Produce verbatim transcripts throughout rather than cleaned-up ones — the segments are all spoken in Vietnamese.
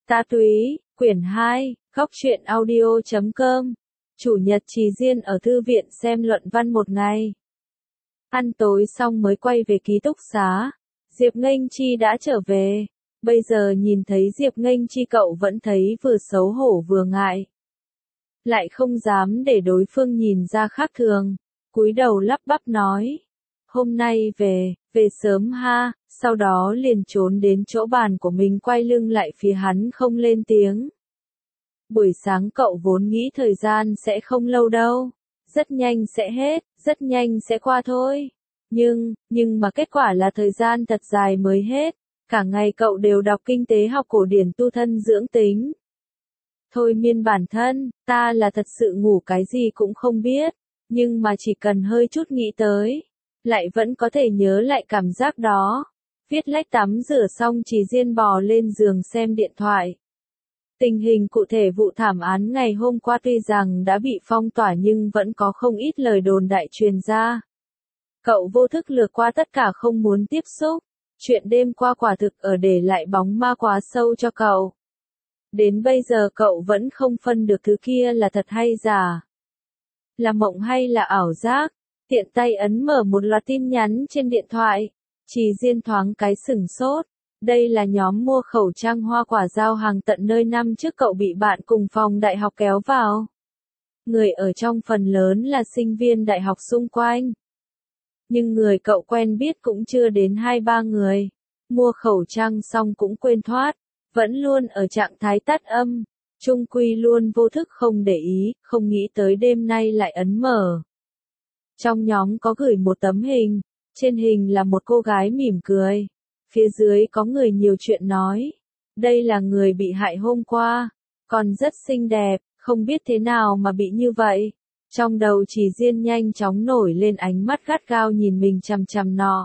Ta Túy, quyển hai, góc truyện audio chấm com. Chủ nhật Trì Diên ở thư viện xem luận văn một ngày. Ăn tối xong mới quay về ký túc xá. Diệp Nghênh Chi đã trở về. Bây giờ nhìn thấy Diệp Nghênh Chi cậu vẫn thấy vừa xấu hổ vừa ngại. Lại không dám để đối phương nhìn ra khác thường. Cúi đầu lắp bắp nói. Hôm nay về, về sớm ha, sau đó liền trốn đến chỗ bàn của mình quay lưng lại phía hắn không lên tiếng. Buổi sáng cậu vốn nghĩ thời gian sẽ không lâu đâu, rất nhanh sẽ hết, rất nhanh sẽ qua thôi. Nhưng, nhưng mà kết quả là thời gian thật dài mới hết, cả ngày cậu đều đọc kinh tế học cổ điển tu thân dưỡng tính. Thôi miên bản thân, ta là thật sự ngủ cái gì cũng không biết, nhưng mà chỉ cần hơi chút nghĩ tới, lại vẫn có thể nhớ lại cảm giác đó. Viết lách tắm rửa xong Trì Diên bò lên giường xem điện thoại. Tình hình cụ thể vụ thảm án ngày hôm qua tuy rằng đã bị phong tỏa nhưng vẫn có không ít lời đồn đại truyền ra. Cậu vô thức lược qua tất cả không muốn tiếp xúc. Chuyện đêm qua quả thực ở để lại bóng ma quá sâu cho cậu. Đến bây giờ cậu vẫn không phân được thứ kia là thật hay giả. Là mộng hay là ảo giác. Tiện tay ấn mở một loạt tin nhắn trên điện thoại. Trì Diên thoáng cái sửng sốt. Đây là nhóm mua khẩu trang hoa quả giao hàng tận nơi năm trước cậu bị bạn cùng phòng đại học kéo vào. Người ở trong phần lớn là sinh viên đại học xung quanh. Nhưng người cậu quen biết cũng chưa đến hai ba người. Mua khẩu trang xong cũng quên thoát. Vẫn luôn ở trạng thái tắt âm. Chung quy luôn vô thức không để ý, không nghĩ tới đêm nay lại ấn mở. Trong nhóm có gửi một tấm hình. Trên hình là một cô gái mỉm cười. Phía dưới có người nhiều chuyện nói. Đây là người bị hại hôm qua. Còn rất xinh đẹp, không biết thế nào mà bị như vậy. Trong đầu Trì Diên nhanh chóng nổi lên ánh mắt gắt gao nhìn mình chằm chằm nọ.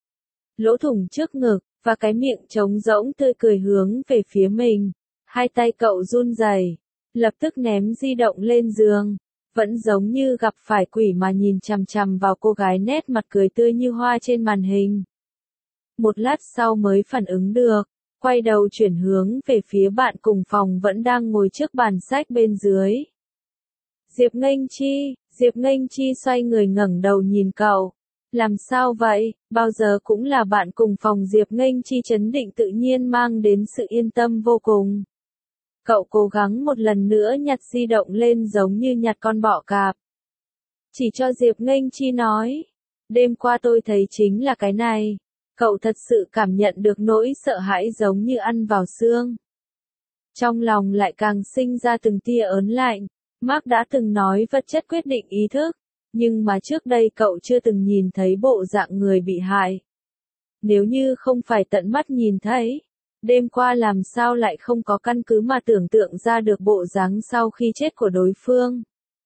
Lỗ thủng trước ngực, và cái miệng trống rỗng tươi cười hướng về phía mình. Hai tay cậu run rẩy, lập tức ném di động lên giường. Vẫn giống như gặp phải quỷ mà nhìn chằm chằm vào cô gái nét mặt cười tươi như hoa trên màn hình. Một lát sau mới phản ứng được, quay đầu chuyển hướng về phía bạn cùng phòng vẫn đang ngồi trước bàn sách bên dưới. Diệp Nghênh Chi, Diệp Nghênh Chi xoay người ngẩng đầu nhìn cậu. Làm sao vậy, bao giờ cũng là bạn cùng phòng. Diệp Nghênh Chi trấn định tự nhiên mang đến sự yên tâm vô cùng. Cậu cố gắng một lần nữa nhặt di động lên giống như nhặt con bọ cạp. Chỉ cho Diệp Nghênh Chi nói, đêm qua tôi thấy chính là cái này. Cậu thật sự cảm nhận được nỗi sợ hãi giống như ăn vào xương. Trong lòng lại càng sinh ra từng tia ớn lạnh. Mark đã từng nói vật chất quyết định ý thức, nhưng mà trước đây cậu chưa từng nhìn thấy bộ dạng người bị hại. Nếu như không phải tận mắt nhìn thấy, đêm qua làm sao lại không có căn cứ mà tưởng tượng ra được bộ dáng sau khi chết của đối phương.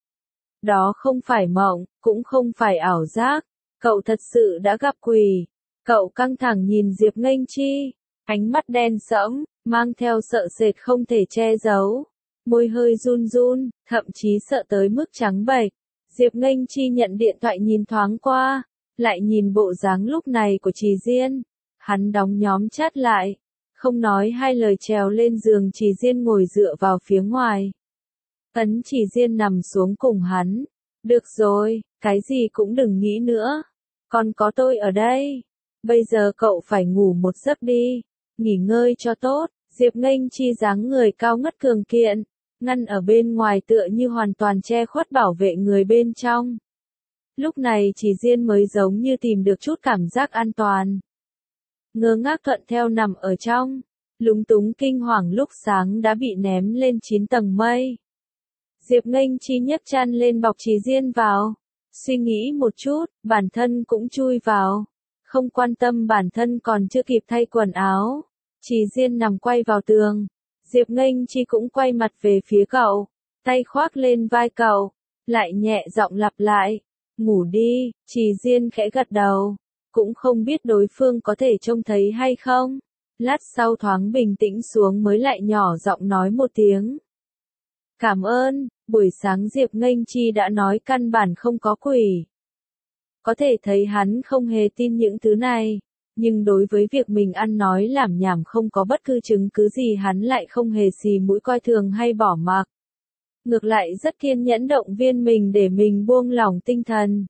Đó không phải mộng, cũng không phải ảo giác, cậu thật sự đã gặp quỷ. Cậu căng thẳng nhìn Diệp Nghênh Chi, ánh mắt đen sẫm, mang theo sợ sệt không thể che giấu. Môi hơi run run, thậm chí sợ tới mức trắng bệch. Diệp Nghênh Chi nhận điện thoại nhìn thoáng qua, lại nhìn bộ dáng lúc này của Trì Diên. Hắn đóng nhóm chat lại, không nói hai lời trèo lên giường. Trì Diên ngồi dựa vào phía ngoài. Ấn Trì Diên nằm xuống cùng hắn. Được rồi, cái gì cũng đừng nghĩ nữa. Còn có tôi ở đây. Bây giờ cậu phải ngủ một giấc đi, nghỉ ngơi cho tốt. Diệp Nghênh Chi dáng người cao ngất cường kiện, ngăn ở bên ngoài tựa như hoàn toàn che khuất bảo vệ người bên trong. Lúc này Trì Diên mới giống như tìm được chút cảm giác an toàn. Ngơ ngác thuận theo nằm ở trong, lúng túng kinh hoàng lúc sáng đã bị ném lên chín tầng mây. Diệp Nghênh Chi nhấc chăn lên bọc Trì Diên vào, suy nghĩ một chút, bản thân cũng chui vào. Không quan tâm bản thân còn chưa kịp thay quần áo. Trì Diên nằm quay vào tường. Diệp Nghênh Chi cũng quay mặt về phía cậu. Tay khoác lên vai cậu. Lại nhẹ giọng lặp lại. Ngủ đi. Trì Diên khẽ gật đầu. Cũng không biết đối phương có thể trông thấy hay không. Lát sau thoáng bình tĩnh xuống mới lại nhỏ giọng nói một tiếng. Cảm ơn. Buổi sáng Diệp Nghênh Chi đã nói căn bản không có quỷ. Có thể thấy hắn không hề tin những thứ này, Nhưng đối với việc mình ăn nói làm nhảm không có bất cứ chứng cứ gì hắn lại không hề xì mũi coi thường hay bỏ mặc. Ngược lại rất kiên nhẫn động viên mình để mình buông lỏng tinh thần.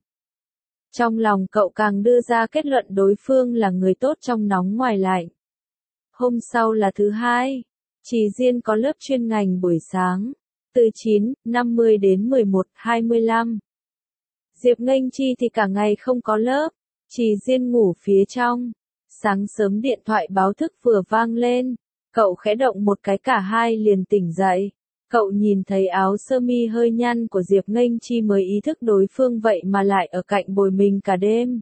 Trong lòng cậu càng đưa ra kết luận đối phương là người tốt trong nóng ngoài lạnh. Hôm sau là thứ hai, Trì Diên có lớp chuyên ngành buổi sáng, từ chín năm mươi đến mười một hai mươi lăm. Diệp Nghênh Chi thì cả ngày không có lớp, Trì Diên ngủ phía trong. Sáng sớm điện thoại báo thức vừa vang lên, cậu khẽ động một cái cả hai liền tỉnh dậy. Cậu nhìn thấy áo sơ mi hơi nhăn của Diệp Nghênh Chi mới ý thức đối phương vậy mà lại ở cạnh bồi mình cả đêm.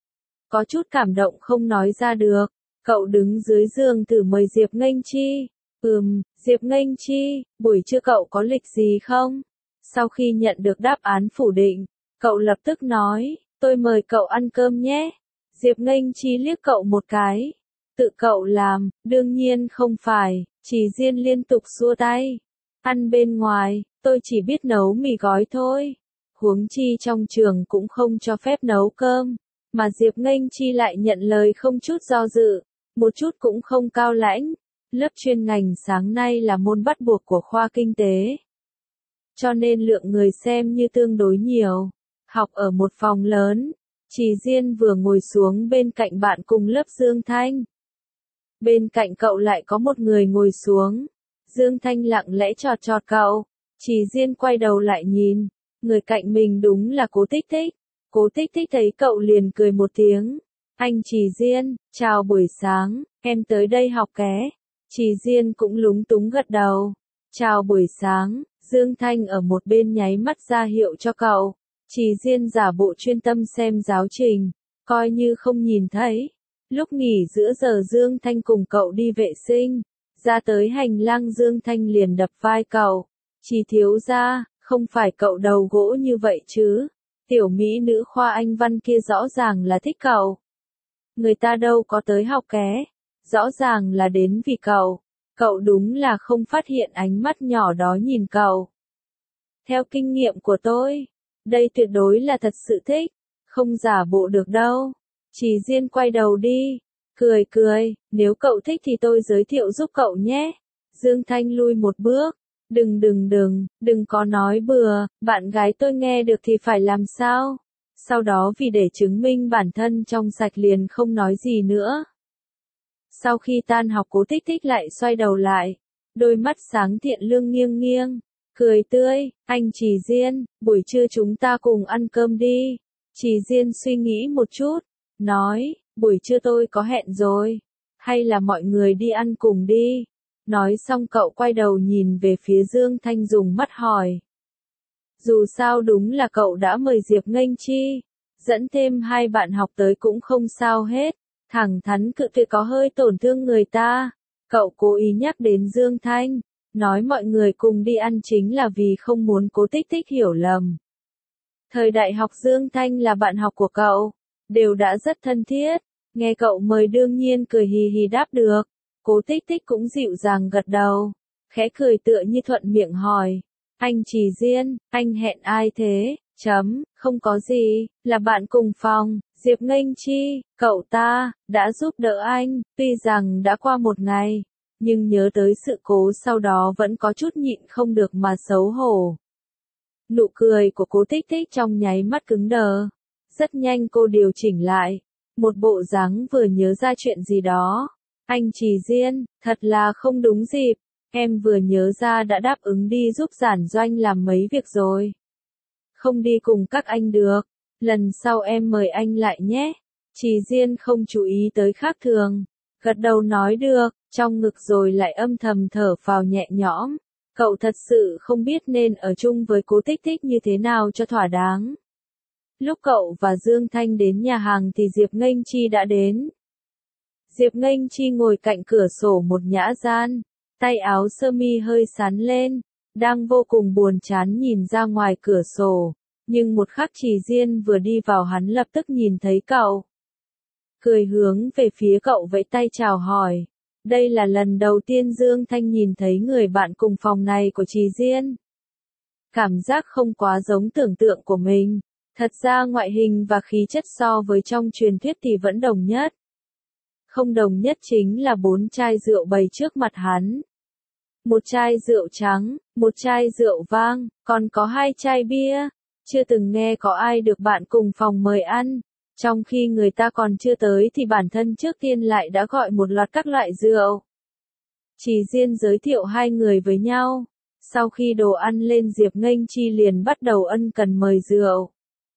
Có chút cảm động không nói ra được, cậu đứng dưới giường thử mời Diệp Nghênh Chi. Ừm, Diệp Nghênh Chi, buổi trưa cậu có lịch gì không? Sau khi nhận được đáp án phủ định, cậu lập tức nói, tôi mời cậu ăn cơm nhé. Diệp Nghênh Chi liếc cậu một cái. Tự cậu làm, đương nhiên không phải, Trì Diên liên tục xua tay. Ăn bên ngoài, tôi chỉ biết nấu mì gói thôi. Huống chi trong trường cũng không cho phép nấu cơm. Mà Diệp Nghênh Chi lại nhận lời không chút do dự, một chút cũng không cao lãnh. Lớp chuyên ngành sáng nay là môn bắt buộc của khoa kinh tế. Cho nên lượng người xem như tương đối nhiều. Học ở một phòng lớn, Trì Diên vừa ngồi xuống bên cạnh bạn cùng lớp Dương Thanh. Bên cạnh cậu lại có một người ngồi xuống. Dương Thanh lặng lẽ chọt chọt cậu. Trì Diên quay đầu lại nhìn. Người cạnh mình đúng là Cố Tích Tích. Cố Tích Tích thấy cậu liền cười một tiếng. Anh Trì Diên, chào buổi sáng, em tới đây học ké. Trì Diên cũng lúng túng gật đầu. Chào buổi sáng, Dương Thanh ở một bên nháy mắt ra hiệu cho cậu. Trì Diên giả bộ chuyên tâm xem giáo trình, coi như không nhìn thấy. Lúc nghỉ giữa giờ Dương Thanh cùng cậu đi vệ sinh, ra tới hành lang Dương Thanh liền đập vai cậu. Trì thiếu gia, không phải cậu đầu gỗ như vậy chứ. Tiểu mỹ nữ khoa Anh văn kia rõ ràng là thích cậu. Người ta đâu có tới học ké, rõ ràng là đến vì cậu. Cậu đúng là không phát hiện ánh mắt nhỏ đó nhìn cậu. Theo kinh nghiệm của tôi, đây tuyệt đối là thật sự thích, không giả bộ được đâu. Trì Diên quay đầu đi, cười cười, nếu cậu thích thì tôi giới thiệu giúp cậu nhé. Dương Thanh lui một bước, đừng đừng đừng, đừng có nói bừa, bạn gái tôi nghe được thì phải làm sao? Sau đó vì để chứng minh bản thân trong sạch liền không nói gì nữa. Sau khi tan học Cố Tích Tích lại xoay đầu lại, đôi mắt sáng thiện lương nghiêng nghiêng, cười tươi, anh Trì Diên, buổi trưa chúng ta cùng ăn cơm đi. Trì Diên suy nghĩ một chút, nói, buổi trưa tôi có hẹn rồi, hay là mọi người đi ăn cùng đi. Nói xong cậu quay đầu nhìn về phía Dương Thanh dùng mắt hỏi. Dù sao đúng là cậu đã mời Diệp Nghênh Chi, dẫn thêm hai bạn học tới cũng không sao hết. Thẳng thắn cự tuyệt có hơi tổn thương người ta. Cậu cố ý nhắc đến Dương Thanh, nói mọi người cùng đi ăn chính là vì không muốn Cố Tích Tích hiểu lầm. Thời đại học Dương Thanh là bạn học của cậu, đều đã rất thân thiết, nghe cậu mời đương nhiên cười hì hì đáp được. Cố Tích Tích cũng dịu dàng gật đầu, khẽ cười tựa như thuận miệng hỏi, anh Trì Diên, anh hẹn ai thế? Chấm, không có gì, là bạn cùng phòng, Diệp Nghênh Chi, cậu ta, đã giúp đỡ anh, tuy rằng đã qua một ngày, nhưng nhớ tới sự cố sau đó vẫn có chút nhịn không được mà xấu hổ. Nụ cười của Cố Tích Tích trong nháy mắt cứng đờ, rất nhanh cô điều chỉnh lại, một bộ dáng vừa nhớ ra chuyện gì đó. Anh Trì Diên, thật là không đúng dịp, em vừa nhớ ra đã đáp ứng đi giúp giản doanh làm mấy việc rồi. Không đi cùng các anh được, lần sau em mời anh lại nhé. Trì Diên không chú ý tới khác thường, gật đầu nói được, trong ngực rồi lại âm thầm thở phào nhẹ nhõm. Cậu thật sự không biết nên ở chung với Cố Tích Tích như thế nào cho thỏa đáng. Lúc cậu và Dương Thanh đến nhà hàng thì Diệp Nghênh Chi đã đến. Diệp Nghênh Chi ngồi cạnh cửa sổ một nhã gian, tay áo sơ mi hơi sắn lên, đang vô cùng buồn chán nhìn ra ngoài cửa sổ, nhưng một khắc Trì Diên vừa đi vào hắn lập tức nhìn thấy cậu. Cười hướng về phía cậu vẫy tay chào hỏi. Đây là lần đầu tiên Dương Thanh nhìn thấy người bạn cùng phòng này của Trì Diên. Cảm giác không quá giống tưởng tượng của mình, thật ra ngoại hình và khí chất so với trong truyền thuyết thì vẫn đồng nhất. Không đồng nhất chính là bốn chai rượu bày trước mặt hắn. Một chai rượu trắng, một chai rượu vang, còn có hai chai bia. Chưa từng nghe có ai được bạn cùng phòng mời ăn. Trong khi người ta còn chưa tới thì bản thân trước tiên lại đã gọi một loạt các loại rượu. Trì Diên giới thiệu hai người với nhau. Sau khi đồ ăn lên, Diệp Nghênh Chi liền bắt đầu ân cần mời rượu.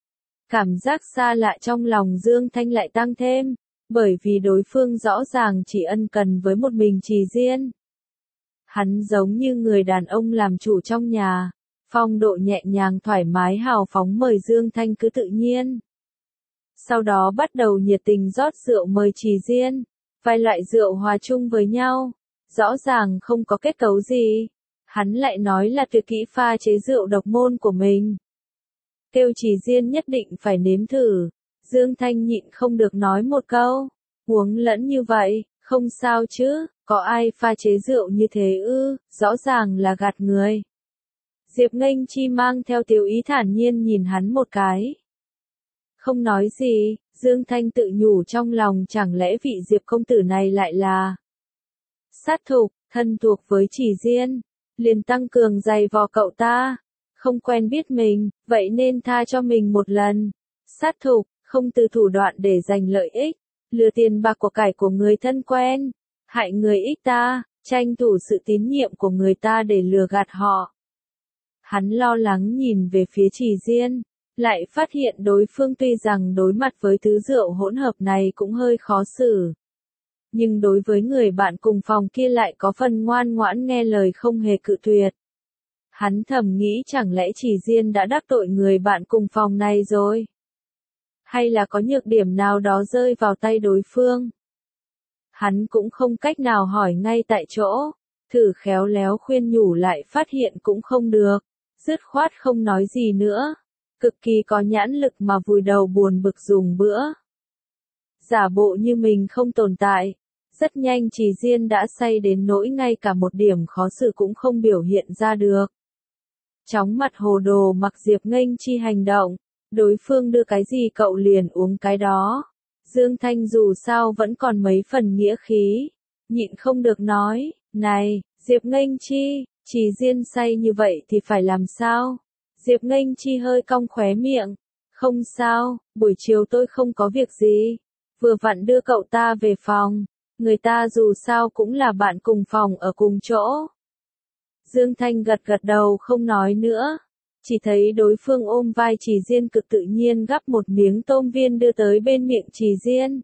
Cảm giác xa lạ trong lòng Dương Thanh lại tăng thêm, bởi vì đối phương rõ ràng chỉ ân cần với một mình Trì Diên. Hắn giống như người đàn ông làm chủ trong nhà, phong độ nhẹ nhàng thoải mái hào phóng mời Dương Thanh cứ tự nhiên. Sau đó bắt đầu nhiệt tình rót rượu mời Trì Diên, vài loại rượu hòa chung với nhau, rõ ràng không có kết cấu gì. Hắn lại nói là tuyệt kỹ pha chế rượu độc môn của mình. Kêu Trì Diên nhất định phải nếm thử. Dương Thanh nhịn không được nói một câu, uống lẫn như vậy, không sao chứ, có ai pha chế rượu như thế ư, rõ ràng là gạt người. Diệp Nghênh Chi mang theo tiểu ý thản nhiên nhìn hắn một cái. Không nói gì, Dương Thanh tự nhủ trong lòng, chẳng lẽ vị Diệp công tử này lại là sát thủ, thân thuộc với Trì Diên, liền tăng cường giày vò cậu ta. Không quen biết mình, vậy nên tha cho mình một lần. Sát thủ, không từ thủ đoạn để giành lợi ích, lừa tiền bạc của cải của người thân quen, hại người ích ta, tranh thủ sự tín nhiệm của người ta để lừa gạt họ. Hắn lo lắng nhìn về phía Trì Diên, lại phát hiện đối phương tuy rằng đối mặt với thứ rượu hỗn hợp này cũng hơi khó xử. Nhưng đối với người bạn cùng phòng kia lại có phần ngoan ngoãn nghe lời không hề cự tuyệt. Hắn thầm nghĩ chẳng lẽ Trì Diên đã đắc tội người bạn cùng phòng này rồi? Hay là có nhược điểm nào đó rơi vào tay đối phương? Hắn cũng không cách nào hỏi ngay tại chỗ, thử khéo léo khuyên nhủ lại phát hiện cũng không được, dứt khoát không nói gì nữa, cực kỳ có nhãn lực mà vùi đầu buồn bực dùng bữa. Giả bộ như mình không tồn tại, rất nhanh Trì Diên đã say đến nỗi ngay cả một điểm khó xử cũng không biểu hiện ra được. Chóng mặt hồ đồ mặc Diệp Nghênh Chi hành động, đối phương đưa cái gì cậu liền uống cái đó. Dương Thanh dù sao vẫn còn mấy phần nghĩa khí, nhịn không được nói, này, Diệp Nghênh Chi, Trì Diên say như vậy thì phải làm sao? Diệp Nghênh Chi hơi cong khóe miệng, không sao, buổi chiều tôi không có việc gì, vừa vặn đưa cậu ta về phòng, người ta dù sao cũng là bạn cùng phòng ở cùng chỗ. Dương Thanh gật gật đầu không nói nữa, chỉ thấy đối phương ôm vai Trì Diên cực tự nhiên gắp một miếng tôm viên đưa tới bên miệng Trì Diên.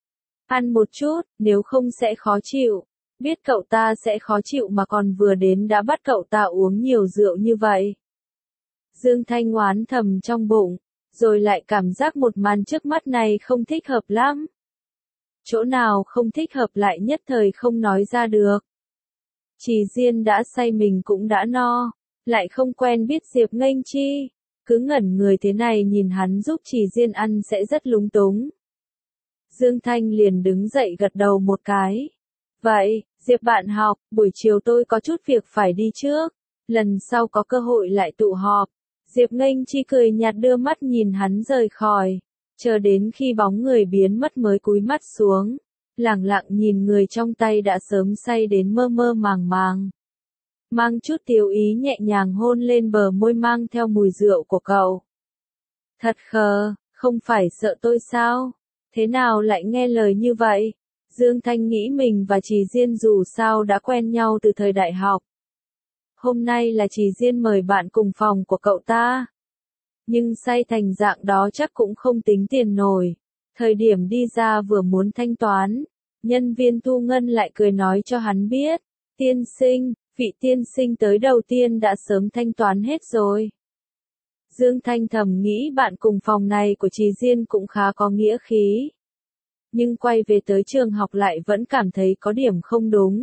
Ăn một chút, nếu không sẽ khó chịu, biết cậu ta sẽ khó chịu mà còn vừa đến đã bắt cậu ta uống nhiều rượu như vậy. Dương Thanh oán thầm trong bụng, rồi lại cảm giác một màn trước mắt này không thích hợp lắm. Chỗ nào không thích hợp lại nhất thời không nói ra được. Trì Diên đã say mình cũng đã no, lại không quen biết Diệp Nghênh Chi, cứ ngẩn người thế này nhìn hắn giúp Trì Diên ăn sẽ rất lúng túng. Dương Thanh liền đứng dậy gật đầu một cái. Vậy, Diệp bạn học, buổi chiều tôi có chút việc phải đi trước, lần sau có cơ hội lại tụ họp. Diệp Nghênh Chi cười nhạt đưa mắt nhìn hắn rời khỏi, chờ đến khi bóng người biến mất mới cúi mắt xuống, lẳng lặng nhìn người trong tay đã sớm say đến mơ mơ màng màng. Mang chút tiểu ý nhẹ nhàng hôn lên bờ môi mang theo mùi rượu của cậu. Thật khờ, không phải sợ tôi sao? Thế nào lại nghe lời như vậy? Dương Thanh nghĩ mình và Trì Diên dù sao đã quen nhau từ thời đại học. Hôm nay là Trì Diên mời bạn cùng phòng của cậu ta. Nhưng say thành dạng đó chắc cũng không tính tiền nổi. Thời điểm đi ra vừa muốn thanh toán, nhân viên thu ngân lại cười nói cho hắn biết, tiên sinh, vị tiên sinh tới đầu tiên đã sớm thanh toán hết rồi. Dương Thanh thầm nghĩ bạn cùng phòng này của Trì Diên cũng khá có nghĩa khí. Nhưng quay về tới trường học lại vẫn cảm thấy có điểm không đúng.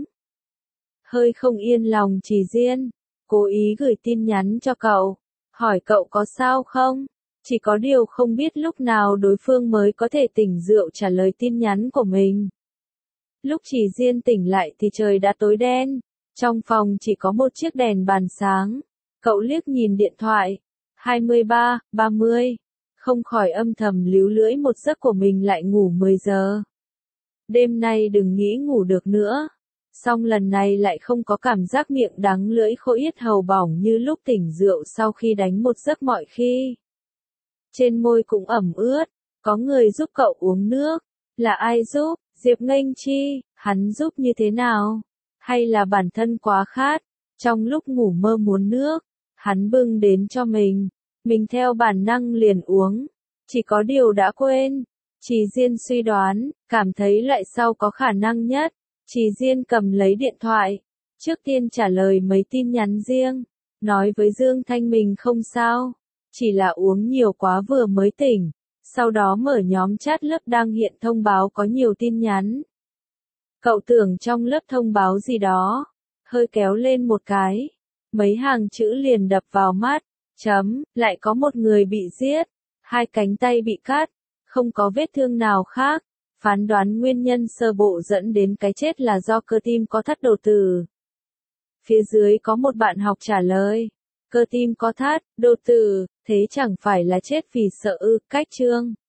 Hơi không yên lòng Trì Diên, cố ý gửi tin nhắn cho cậu, hỏi cậu có sao không? Chỉ có điều không biết lúc nào đối phương mới có thể tỉnh rượu trả lời tin nhắn của mình. Lúc Trì Diên tỉnh lại thì trời đã tối đen, trong phòng chỉ có một chiếc đèn bàn sáng. Cậu liếc nhìn điện thoại, hai mươi ba, ba mươi, không khỏi âm thầm líu lưỡi một giấc của mình lại ngủ mười giờ. đêm nay đừng nghĩ ngủ được nữa. Xong lần này lại không có cảm giác miệng đắng lưỡi khô yết hầu bỏng như lúc tỉnh rượu sau khi đánh một giấc mọi khi. Trên môi cũng ẩm ướt, có người giúp cậu uống nước. Là ai giúp? Diệp Nghênh Chi, hắn giúp như thế nào? Hay là bản thân quá khát, trong lúc ngủ mơ muốn nước, hắn bưng đến cho mình, mình theo bản năng liền uống, chỉ có điều đã quên. Trì Diên suy đoán, cảm thấy loại sau có khả năng nhất. Trì Diên cầm lấy điện thoại, trước tiên trả lời mấy tin nhắn riêng, nói với Dương Thanh mình không sao, chỉ là uống nhiều quá vừa mới tỉnh, sau đó mở nhóm chat lớp đang hiện thông báo có nhiều tin nhắn. Cậu tưởng trong lớp thông báo gì đó, hơi kéo lên một cái, mấy hàng chữ liền đập vào mắt, chấm, lại có một người bị giết, hai cánh tay bị cắt, không có vết thương nào khác. Phán đoán nguyên nhân sơ bộ dẫn đến cái chết là do cơ tim có thắt đột tử. Phía dưới có một bạn học trả lời, cơ tim có thắt, đột tử, thế chẳng phải là chết vì sợ ư, cách chương.